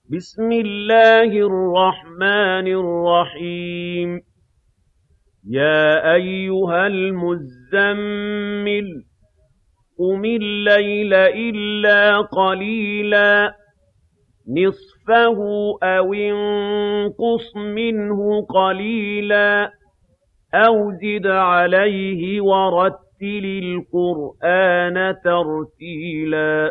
بسم الله الرحمن الرحيم يا أيها المزمل قم الليل إلا قليلا نصفه أو انقص منه قليلا أو زد عليه ورتل القرآن ترتيلا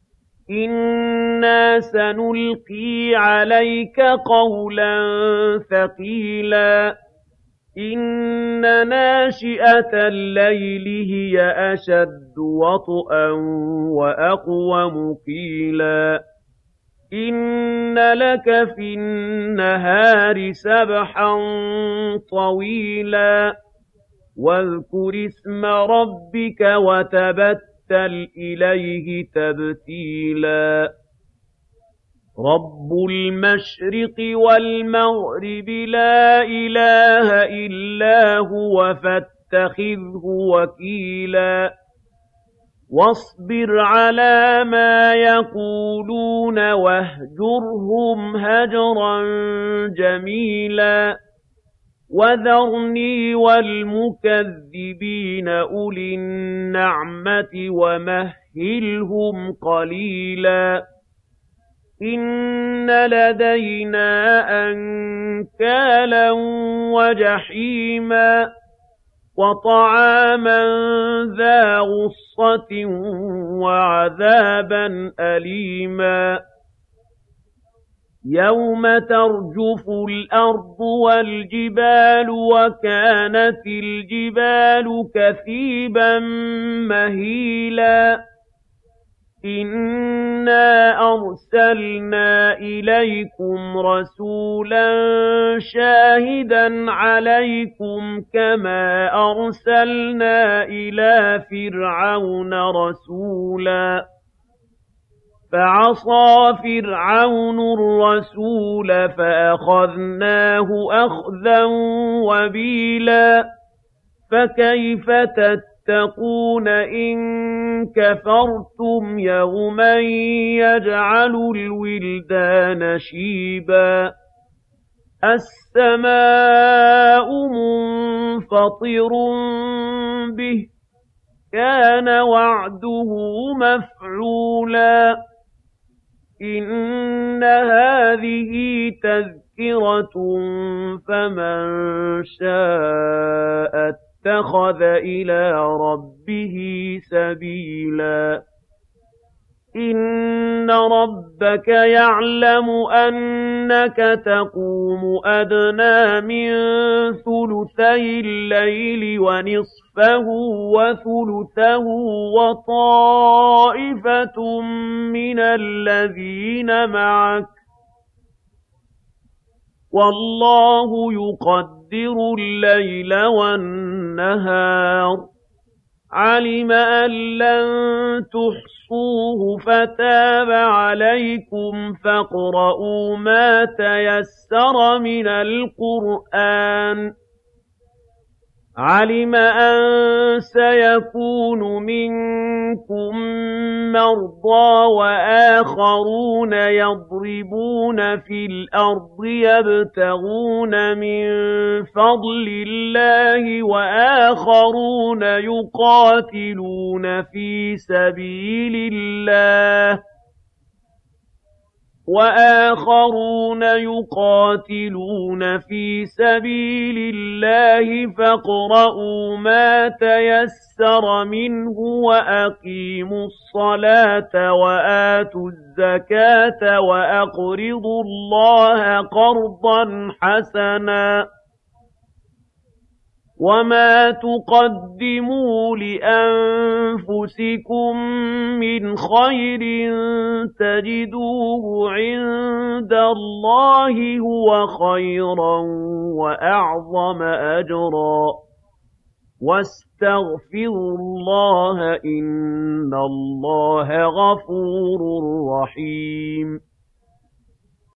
إنا سنلقي عليك قولا ثقيلا إن ناشئة الليل هي أشد وطئا وأقوم قيلا إن لك في النهار سبحا طويلا واذكر اسم ربك وتبتل إليه تبتيلا رب المشرق والمغرب لا إله إلا هو فاتخذه وكيلا واصبر على ما يقولون واهجرهم هجرا جميلا وذرني والمكذبين أولي النعمة ومهلهم قليلا إن لدينا أنكالا وجحيما وطعاما ذا غصة وعذابا أليما يوم ترجف الأرض والجبال وكانت الجبال كثيبا مهيلا إنا أرسلنا إليكم رسولا شاهدا عليكم كما أرسلنا إلى فرعون رسولا فعصى فرعون الرسول فأخذناه أخذا وبيلا فكيف تتقون إن كفرتم يوما يجعل الولدان شيبا السماء منفطر به كان وعده مفعولا إن هذه تذكرة فمن شاء اتخذ إلى ربه سبيلا إن ربك يعلم أنك تقوم أدنى من ثلثي الليل ونصفه وثلثه وطائفة من الذين معك والله يقدر الليل والنهار علم أن لن تحصوه فتاب عليكم فاقرؤوا ما تيسر من القرآن علم أن سيكون منكم مرضى وآخرون يضربون في الأرض يبتغون من فضل الله وآخرون يقاتلون في سبيل الله فاقرؤوا ما تيسر منه وأقيموا الصلاة وآتوا الزكاة وأقرضوا الله قرضا حسنا وما تقدموا لأنفسكم من خير تجدوه عند الله هو خيرا وأعظم أجرا واستغفروا الله إن الله غفور رحيم